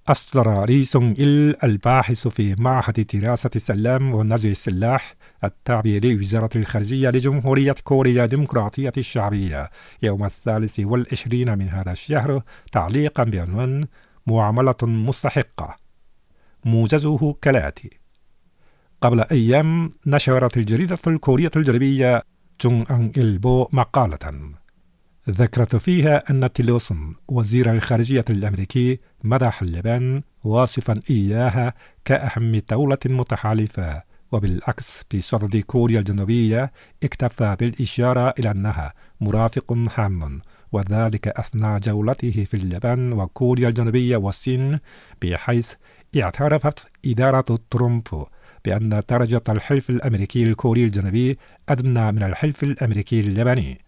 أصدر ري سونغ إل الباحث في معهد دراسة السلام ونزع السلاح التابع لوزارة الخارجية لجمهورية كوريا الديمقراطية الشعبية يوم 23 من هذا الشهر تعليقا بعنوان معاملة مستحقة. موجزه كالآتي: قبل أيام نشرت الجريدة الكورية الجنوبية جونغ أن إلبو مقالة ذكرت فيها أن تيلرسون وزير الخارجية الأمريكي مدح اليابان واصفا إياها كأهم دولة متحالفة، وبالعكس بصدد كوريا الجنوبية اكتفى بالإشارة إلى أنها مرافق هام، وذلك أثناء جولته في اليابان وكوريا الجنوبية والصين، بحيث اعترفت إدارة ترامب بأن درجة الحلف الأمريكي الكوري الجنوبي أدنى من الحلف الأمريكي الياباني.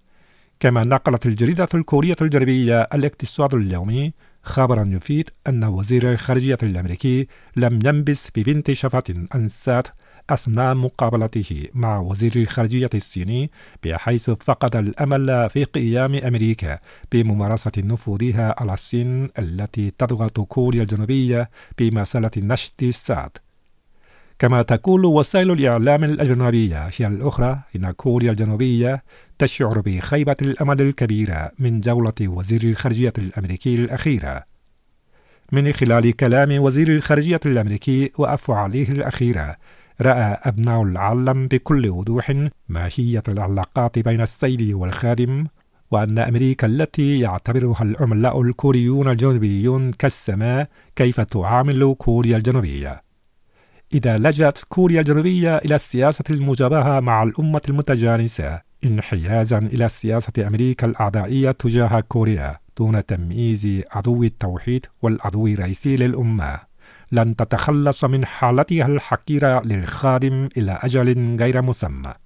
كما نقلت الجريدة الكورية الجنوبية الاقتصاد اليومي خبرا يفيد أن وزير الخارجية الأمريكي لم ينبس ببنت شفة أنسات أثناء مقابلته مع وزير الخارجية الصيني، بحيث فقد الأمل في قيام أمريكا بممارسة نفوذها على الصين التي تضغط كوريا الجنوبية بمسألة نشط الساد. كما تقول وسائل الإعلام الأجنبية هي الأخرى إن كوريا الجنوبية تشعر بخيبة الأمل الكبيرة من جولة وزير الخارجية الأمريكي الأخيرة. من خلال كلام وزير الخارجية الأمريكي وأفعاله الأخيرة، رأى أبناء العالم بكل وضوح ماهية العلاقات بين السيد والخادم، وأن أمريكا التي يعتبرها العملاء الكوريون الجنوبيون كالسماء كيف تعامل كوريا الجنوبية. إذا لجأت كوريا الجنوبية إلى السياسة المجابهة مع الأمة المتجانسة انحيازا إلى سياسة أمريكا الأعدائية تجاه كوريا دون تمييز عدو التوحيد والعدو الرئيسي للأمة، لن تتخلص من حالتها الحقيرة للخادم إلى أجل غير مسمى.